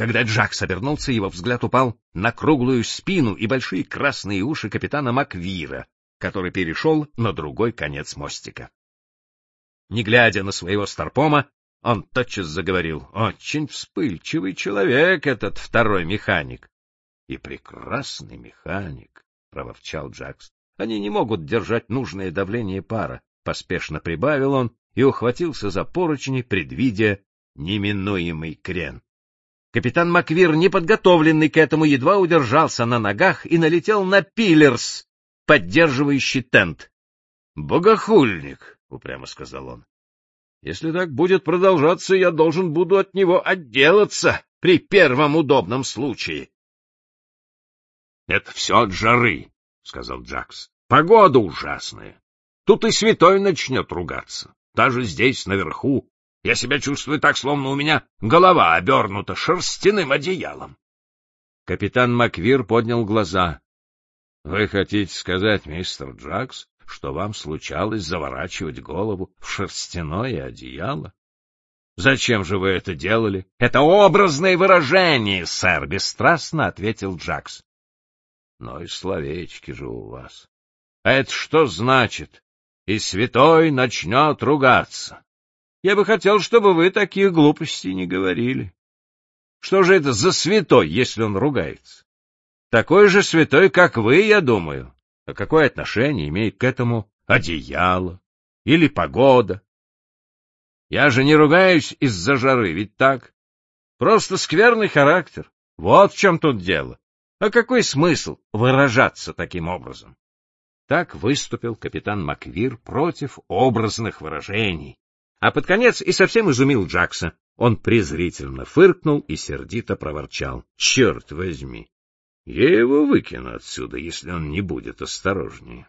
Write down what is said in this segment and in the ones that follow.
Когда Джакс обернулся, его взгляд упал на круглую спину и большие красные уши капитана Маквира, который перешел на другой конец мостика. Не глядя на своего старпома, он тотчас заговорил: «Очень вспыльчивый человек этот второй механик». «И прекрасный механик», — проворчал Джакс. «Они не могут держать нужное давление пара», — поспешно прибавил он и ухватился за поручни, предвидя неминуемый крен. Капитан Маквир, неподготовленный к этому, едва удержался на ногах и налетел на пилерс, поддерживающий тент. «Богохульник», — упрямо сказал он. «Если так будет продолжаться, я должен буду от него отделаться при первом удобном случае». «Это все от жары», — сказал Джакс. «Погода ужасная. Тут и святой начнет ругаться. Даже здесь, наверху, я себя чувствую так, словно у меня голова обернута шерстяным одеялом». Капитан Маквир поднял глаза. «Вы хотите сказать, мистер Джакс, что вам случалось заворачивать голову в шерстяное одеяло? Зачем же вы это делали?» «Это образное выражение, сэр», — бесстрастно ответил Джакс. «Но и словечки же у вас. А это что значит? И святой начнет ругаться. Я бы хотел, чтобы вы таких глупостей не говорили. Что же это за святой, если он ругается? Такой же святой, как вы, я думаю. А какое отношение имеет к этому одеяло или погода? Я же не ругаюсь из-за жары, ведь так? Просто скверный характер. Вот в чем тут дело. А какой смысл выражаться таким образом?» Так выступил капитан Маквир против образных выражений, а под конец и совсем изумил Джакса. Он презрительно фыркнул и сердито проворчал: «Черт возьми! Я его выкину отсюда, если он не будет осторожнее».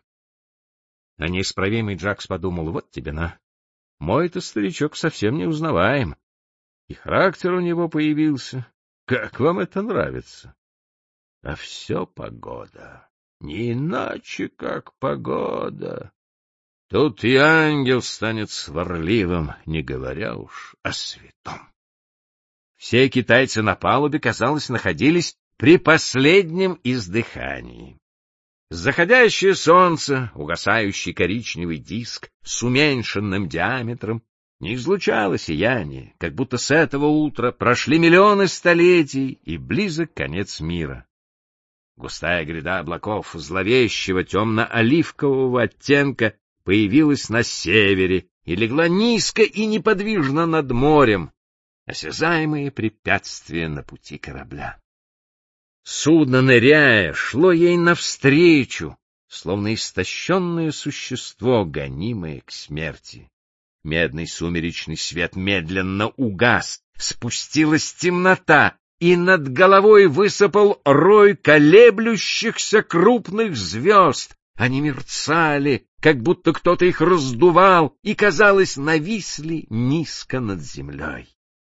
А неисправимый Джакс подумал: вот тебе на. Мой-то старичок совсем не узнаваем. И характер у него появился. Как вам это нравится? А все погода. Не иначе, как погода. Тут и ангел станет сварливым, не говоря уж о святом. Все китайцы на палубе, казалось, находились при последнем издыхании. Заходящее солнце, угасающий коричневый диск с уменьшенным диаметром, не излучало сияние, как будто с этого утра прошли миллионы столетий и близок конец мира. Густая гряда облаков зловещего темно-оливкового оттенка появилась на севере и легла низко и неподвижно над морем, осязаемые препятствия на пути корабля. Судно, ныряя, шло ей навстречу, словно истощенное существо, гонимое к смерти. Медный сумеречный свет медленно угас, спустилась темнота, и над головой высыпал рой колеблющихся крупных звезд. Они мерцали, как будто кто-то их раздувал, и, казалось, нависли низко над землей.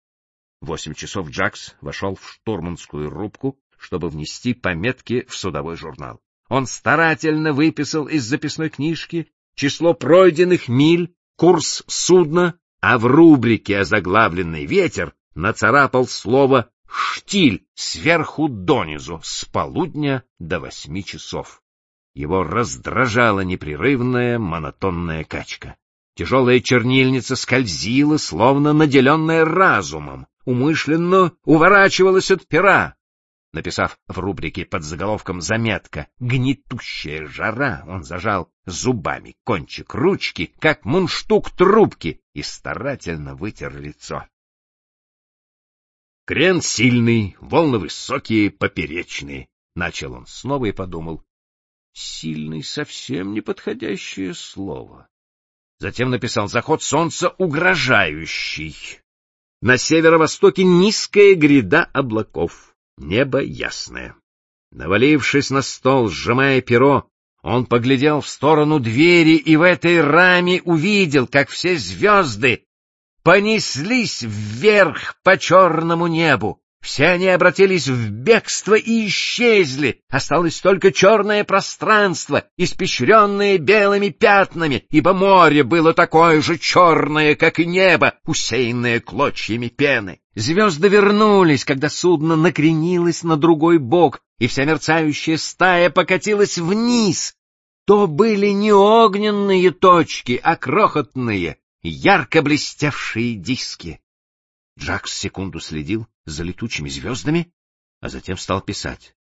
В 8 часов Джакс вошел в штурманскую рубку, чтобы внести пометки в судовой журнал. Он старательно выписал из записной книжки число пройденных миль, курс судна, а в рубрике, озаглавленной «Ветер», нацарапал слово «штиль» сверху донизу, с полудня до 8 часов. Его раздражала непрерывная монотонная качка. Тяжелая чернильница скользила, словно наделенная разумом, умышленно уворачивалась от пера. Написав в рубрике под заголовком «Заметка. Гнетущая жара», он зажал зубами кончик ручки, как мундштук трубки, и старательно вытер лицо. «Крен сильный, волны высокие, поперечные», — начал он снова и подумал. «Сильный — совсем неподходящее слово». Затем написал: «Заход солнца угрожающий. На северо-востоке низкая гряда облаков. Небо ясное». Навалившись на стол, сжимая перо, он поглядел в сторону двери и в этой раме увидел, как все звезды понеслись вверх по черному небу. Все они обратились в бегство и исчезли. Осталось только черное пространство, испещренное белыми пятнами, ибо море было такое же черное, как и небо, усеянное клочьями пены. Звезды вернулись, когда судно накренилось на другой бок, и вся мерцающая стая покатилась вниз. То были не огненные точки, а крохотные, ярко блестевшие диски. Джакс секунду следил за летучими звездами, а затем стал писать.